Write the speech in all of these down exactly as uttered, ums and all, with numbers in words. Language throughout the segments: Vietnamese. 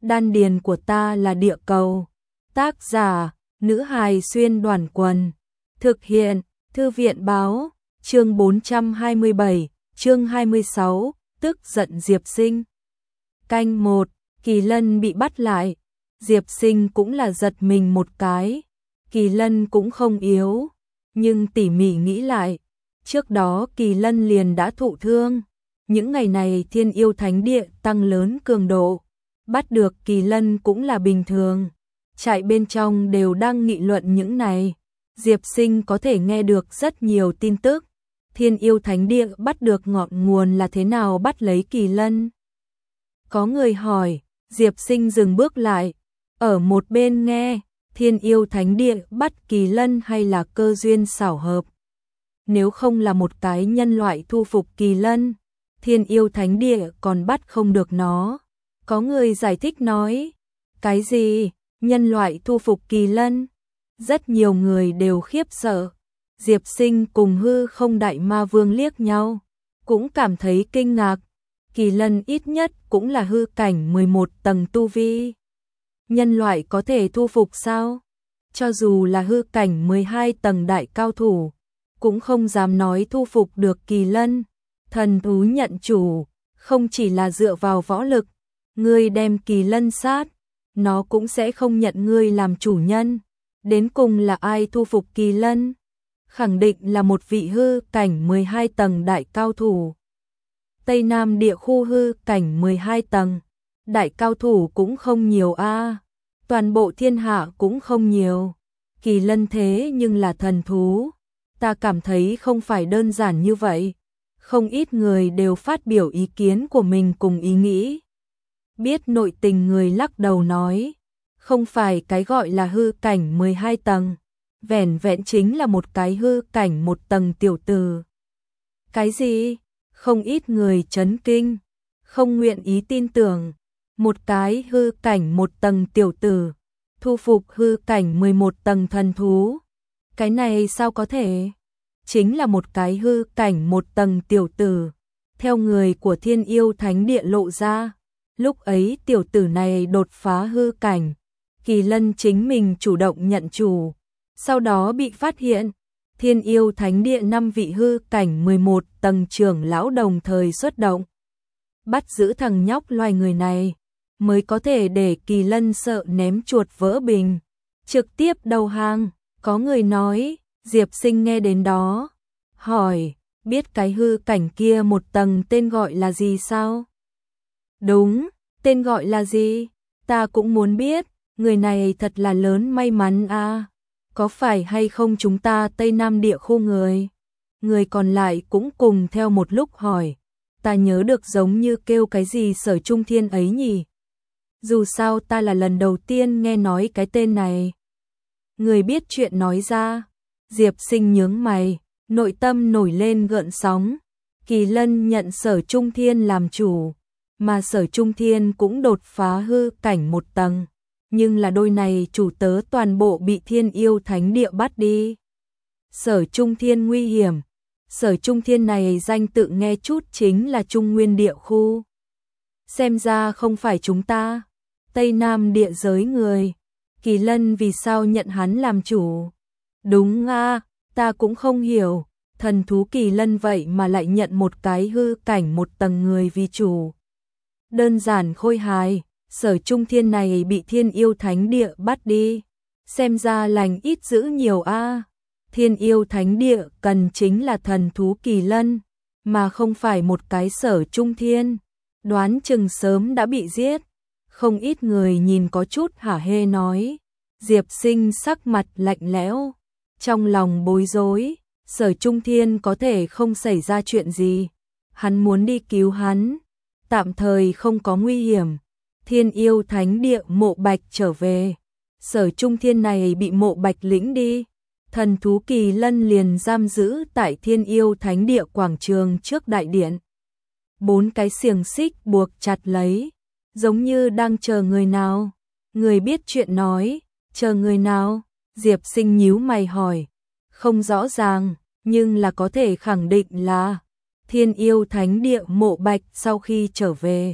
Đan điền của ta là địa cầu. Tác giả, nữ hài xuyên đoàn quần. Thực hiện, Thư viện báo, chương bốn trăm hai mươi bảy, chương hai mươi sáu, tức giận Diệp Sinh. Canh một, Kỳ Lân bị bắt lại. Diệp Sinh cũng là giật mình một cái. Kỳ Lân cũng không yếu, nhưng tỉ mỉ nghĩ lại, trước đó Kỳ Lân liền đã thụ thương. Những ngày này Thiên Yêu Thánh Địa tăng lớn cường độ, bắt được Kỳ Lân cũng là bình thường. Trại bên trong đều đang nghị luận những này. Diệp Sinh có thể nghe được rất nhiều tin tức. Thiên Yêu Thánh Địa bắt được ngọn nguồn là thế nào bắt lấy Kỳ Lân. Có người hỏi, Diệp Sinh dừng bước lại, ở một bên nghe. Thiên Yêu Thánh Địa bắt Kỳ Lân hay là cơ duyên xảo hợp? Nếu không là một cái nhân loại thu phục Kỳ Lân, Thiên Yêu Thánh Địa còn bắt không được nó. Có người giải thích nói, cái gì? Nhân loại thu phục Kỳ Lân? Rất nhiều người đều khiếp sợ. Diệp Sinh cùng hư không đại ma vương liếc nhau, cũng cảm thấy kinh ngạc. Kỳ Lân ít nhất cũng là hư cảnh mười một tầng tu vi. Nhân loại có thể thu phục sao? Cho dù là hư cảnh mười hai tầng đại cao thủ, cũng không dám nói thu phục được Kỳ Lân. Thần thú nhận chủ, không chỉ là dựa vào võ lực. Ngươi đem Kỳ Lân sát, nó cũng sẽ không nhận ngươi làm chủ nhân. Đến cùng là ai thu phục Kỳ Lân? Khẳng định là một vị hư cảnh mười hai tầng đại cao thủ. Tây Nam địa khu hư cảnh mười hai tầng, đại cao thủ cũng không nhiều a. Toàn bộ thiên hạ cũng không nhiều. Kỳ Lân thế nhưng là thần thú. Ta cảm thấy không phải đơn giản như vậy. Không ít người đều phát biểu ý kiến của mình cùng ý nghĩ. Biết nội tình người lắc đầu nói, không phải cái gọi là hư cảnh mười hai tầng, vẻn vẹn chính là một cái hư cảnh một tầng tiểu tử. Cái gì? Không ít người chấn kinh, không nguyện ý tin tưởng. Một cái hư cảnh một tầng tiểu tử, thu phục hư cảnh mười một tầng thần thú. Cái này sao có thể? Chính là một cái hư cảnh một tầng tiểu tử. Theo người của Thiên Yêu Thánh Địa lộ ra, lúc ấy tiểu tử này đột phá hư cảnh. Kỳ Lân chính mình chủ động nhận chủ, sau đó bị phát hiện. Thiên Yêu Thánh Địa năm vị hư cảnh mười một tầng trưởng lão đồng thời xuất động, bắt giữ thằng nhóc loài người này, mới có thể để Kỳ Lân sợ ném chuột vỡ bình, trực tiếp đầu hàng. Có người nói, Diệp Sinh nghe đến đó, hỏi, biết cái hư cảnh kia một tầng tên gọi là gì sao? Đúng, tên gọi là gì? Ta cũng muốn biết, người này thật là lớn may mắn a. À. Có phải hay không chúng ta Tây Nam địa khu người? Người còn lại cũng cùng theo một lúc hỏi, ta nhớ được giống như kêu cái gì Sở Trung Thiên ấy nhỉ? Dù sao ta là lần đầu tiên nghe nói cái tên này. Người biết chuyện nói ra. Diệp Sinh nhướng mày, nội tâm nổi lên gợn sóng. Kỳ Lân nhận Sở Trung Thiên làm chủ, mà Sở Trung Thiên cũng đột phá hư cảnh một tầng. Nhưng là đôi này chủ tớ toàn bộ bị Thiên Yêu Thánh Địa bắt đi. Sở Trung Thiên nguy hiểm. Sở Trung Thiên này danh tự nghe chút chính là Trung Nguyên địa khu. Xem ra không phải chúng ta, Tây Nam địa giới người. Kỳ Lân vì sao nhận hắn làm chủ? Đúng a, à, ta cũng không hiểu. Thần thú Kỳ Lân vậy mà lại nhận một cái hư cảnh một tầng người vì chủ. Đơn giản khôi hài. Sở Trung Thiên này bị Thiên Yêu Thánh Địa bắt đi. Xem ra lành ít dữ nhiều a. À. Thiên Yêu Thánh Địa cần chính là thần thú Kỳ Lân, mà không phải một cái Sở Trung Thiên. Đoán chừng sớm đã bị giết. Không ít người nhìn có chút hả hê nói. Diệp Sinh sắc mặt lạnh lẽo, trong lòng bối rối. Sở Trung Thiên có thể không xảy ra chuyện gì. Hắn muốn đi cứu hắn, tạm thời không có nguy hiểm. Thiên Yêu Thánh Địa Mộ Bạch trở về, Sở Trung Thiên này bị Mộ Bạch lĩnh đi. Thần thú Kỳ Lân liền giam giữ tại Thiên Yêu Thánh Địa quảng trường trước đại điện. Bốn cái xiềng xích buộc chặt lấy, giống như đang chờ người nào. Người biết chuyện nói, chờ người nào? Diệp Sinh nhíu mày hỏi. Không rõ ràng, nhưng là có thể khẳng định là Thiên Yêu Thánh Địa Mộ Bạch sau khi trở về,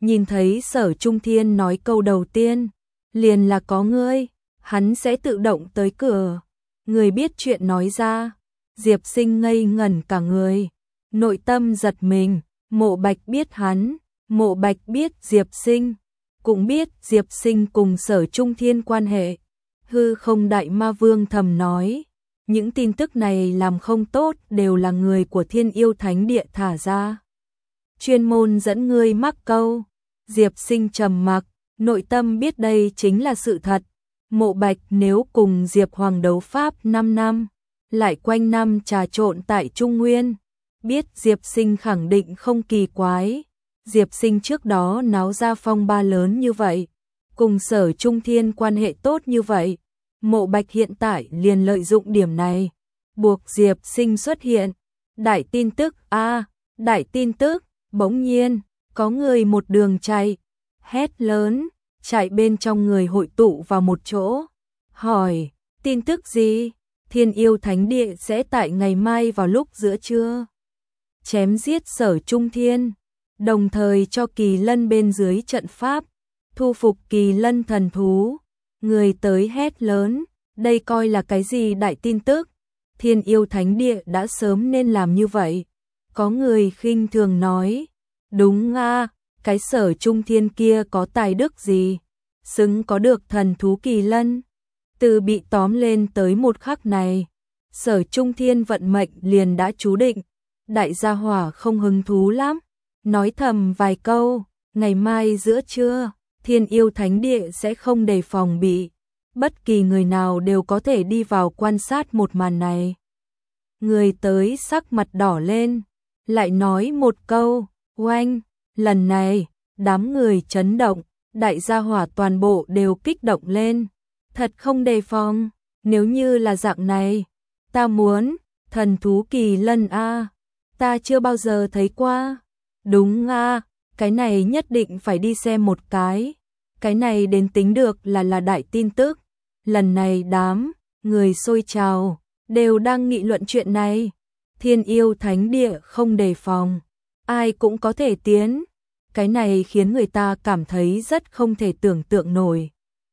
nhìn thấy Sở Trung Thiên nói câu đầu tiên, liền là có ngươi, hắn sẽ tự động tới cửa. Người biết chuyện nói ra, Diệp Sinh ngây ngẩn cả người, nội tâm giật mình, Mộ Bạch biết hắn, Mộ Bạch biết Diệp Sinh, cũng biết Diệp Sinh cùng Sở Trung Thiên quan hệ. Hư Không Đại Ma Vương thầm nói, những tin tức này làm không tốt đều là người của Thiên Yêu Thánh Địa thả ra. Chuyên môn dẫn ngươi mắc câu. Diệp Sinh trầm mặc, nội tâm biết đây chính là sự thật. Mộ Bạch nếu cùng Diệp Hoàng đấu pháp năm năm, lại quanh năm trà trộn tại Trung Nguyên, biết Diệp Sinh khẳng định không kỳ quái. Diệp Sinh trước đó náo ra phong ba lớn như vậy, cùng Sở Trung Thiên quan hệ tốt như vậy, Mộ Bạch hiện tại liền lợi dụng điểm này, buộc Diệp Sinh xuất hiện. Đại tin tức a, đại tin tức, bỗng nhiên, có người một đường chạy, hét lớn, chạy bên trong người hội tụ vào một chỗ, hỏi, tin tức gì? Thiên Yêu Thánh Địa sẽ tại ngày mai vào lúc giữa trưa chém giết Sở Trung Thiên, đồng thời cho Kỳ Lân bên dưới trận pháp, thu phục Kỳ Lân thần thú. Người tới hét lớn, đây coi là cái gì đại tin tức? Thiên Yêu Thánh Địa đã sớm nên làm như vậy. Có người khinh thường nói, đúng a, cái Sở Trung Thiên kia có tài đức gì, xứng có được thần thú Kỳ Lân. Từ bị tóm lên tới một khắc này, Sở Trung Thiên vận mệnh liền đã chú định. Đại gia hỏa không hứng thú lắm, nói thầm vài câu, ngày mai giữa trưa, Thiên Yêu Thánh Địa sẽ không đề phòng bị, bất kỳ người nào đều có thể đi vào quan sát một màn này. Người tới sắc mặt đỏ lên, lại nói một câu, oanh, lần này, đám người chấn động, đại gia hỏa toàn bộ đều kích động lên, thật không đề phòng, nếu như là dạng này, ta muốn, thần thú Kỳ Lân a, ta chưa bao giờ thấy qua, đúng a, cái này nhất định phải đi xem một cái, cái này đến tính được là là đại tin tức, lần này đám người xôi trào, đều đang nghị luận chuyện này. Thiên Yêu Thánh Địa không đề phòng, ai cũng có thể tiến, cái này khiến người ta cảm thấy rất không thể tưởng tượng nổi.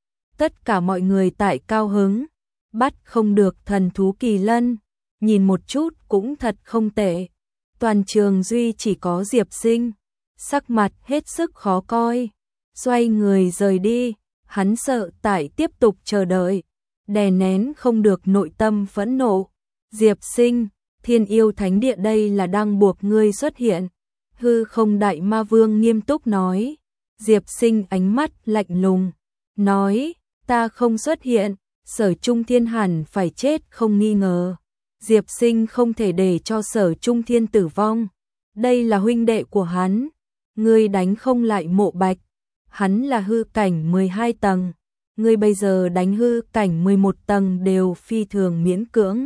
Tất cả mọi người tại cao hứng, bắt không được thần thú Kỳ Lân, nhìn một chút cũng thật không tệ. Toàn trường duy chỉ có Diệp Sinh, sắc mặt hết sức khó coi, xoay người rời đi, hắn sợ tại tiếp tục chờ đợi, đè nén không được nội tâm phẫn nộ. Diệp Sinh, Thiên Yêu Thánh Địa đây là đang buộc ngươi xuất hiện. Hư Không Đại Ma Vương nghiêm túc nói. Diệp Sinh ánh mắt lạnh lùng, nói, ta không xuất hiện, Sở Trung Thiên hẳn phải chết không nghi ngờ. Diệp Sinh không thể để cho Sở Trung Thiên tử vong, đây là huynh đệ của hắn, ngươi đánh không lại Mộ Bạch, hắn là hư cảnh mười hai tầng, ngươi bây giờ đánh hư cảnh mười một tầng đều phi thường miễn cưỡng.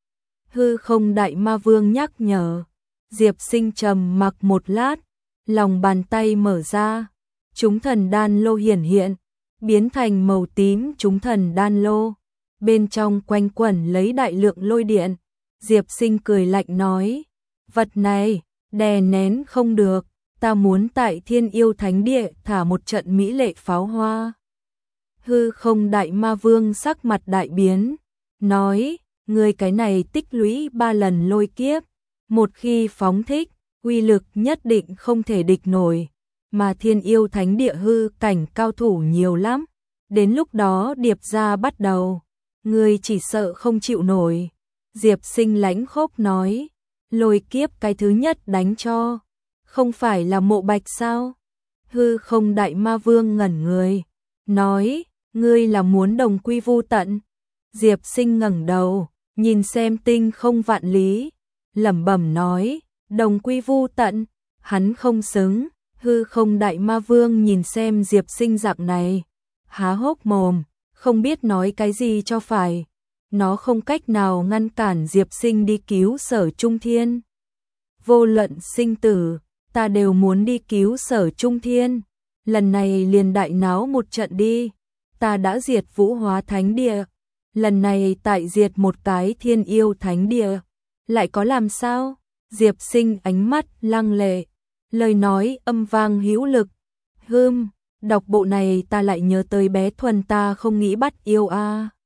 Hư Không Đại Ma Vương nhắc nhở. Diệp Sinh trầm mặc một lát, lòng bàn tay mở ra, chúng thần đan lô hiển hiện, biến thành màu tím chúng thần đan lô, bên trong quanh quẩn lấy đại lượng lôi điện. Diệp Sinh cười lạnh nói, vật này, đè nén không được, ta muốn tại Thiên Yêu Thánh Địa thả một trận mỹ lệ pháo hoa. Hư Không Đại Ma Vương sắc mặt đại biến, nói, người cái này tích lũy ba lần lôi kiếp, một khi phóng thích, uy lực nhất định không thể địch nổi, mà Thiên Yêu Thánh Địa hư cảnh cao thủ nhiều lắm, đến lúc đó điệp ra bắt đầu, người chỉ sợ không chịu nổi. Diệp Sinh lãnh khốc nói, lôi kiếp cái thứ nhất đánh cho, không phải là Mộ Bạch sao? Hư Không Đại Ma Vương ngẩn người, nói, ngươi là muốn đồng quy vu tận. Diệp Sinh ngẩng đầu, nhìn xem tinh không vạn lý, lẩm bẩm nói, đồng quy vu tận, hắn không xứng. Hư Không Đại Ma Vương nhìn xem Diệp Sinh dạng này, há hốc mồm, không biết nói cái gì cho phải. Nó không cách nào ngăn cản Diệp Sinh đi cứu Sở Trung Thiên. Vô luận sinh tử, ta đều muốn đi cứu Sở Trung Thiên. Lần này liền đại náo một trận đi. Ta đã diệt Vũ Hóa Thánh Địa, lần này tại diệt một cái Thiên Yêu Thánh Địa, lại có làm sao? Diệp Sinh ánh mắt lăng lệ, lời nói âm vang hữu lực. Hưm, đọc bộ này ta lại nhớ tới bé Thuần ta không nghĩ bắt yêu a.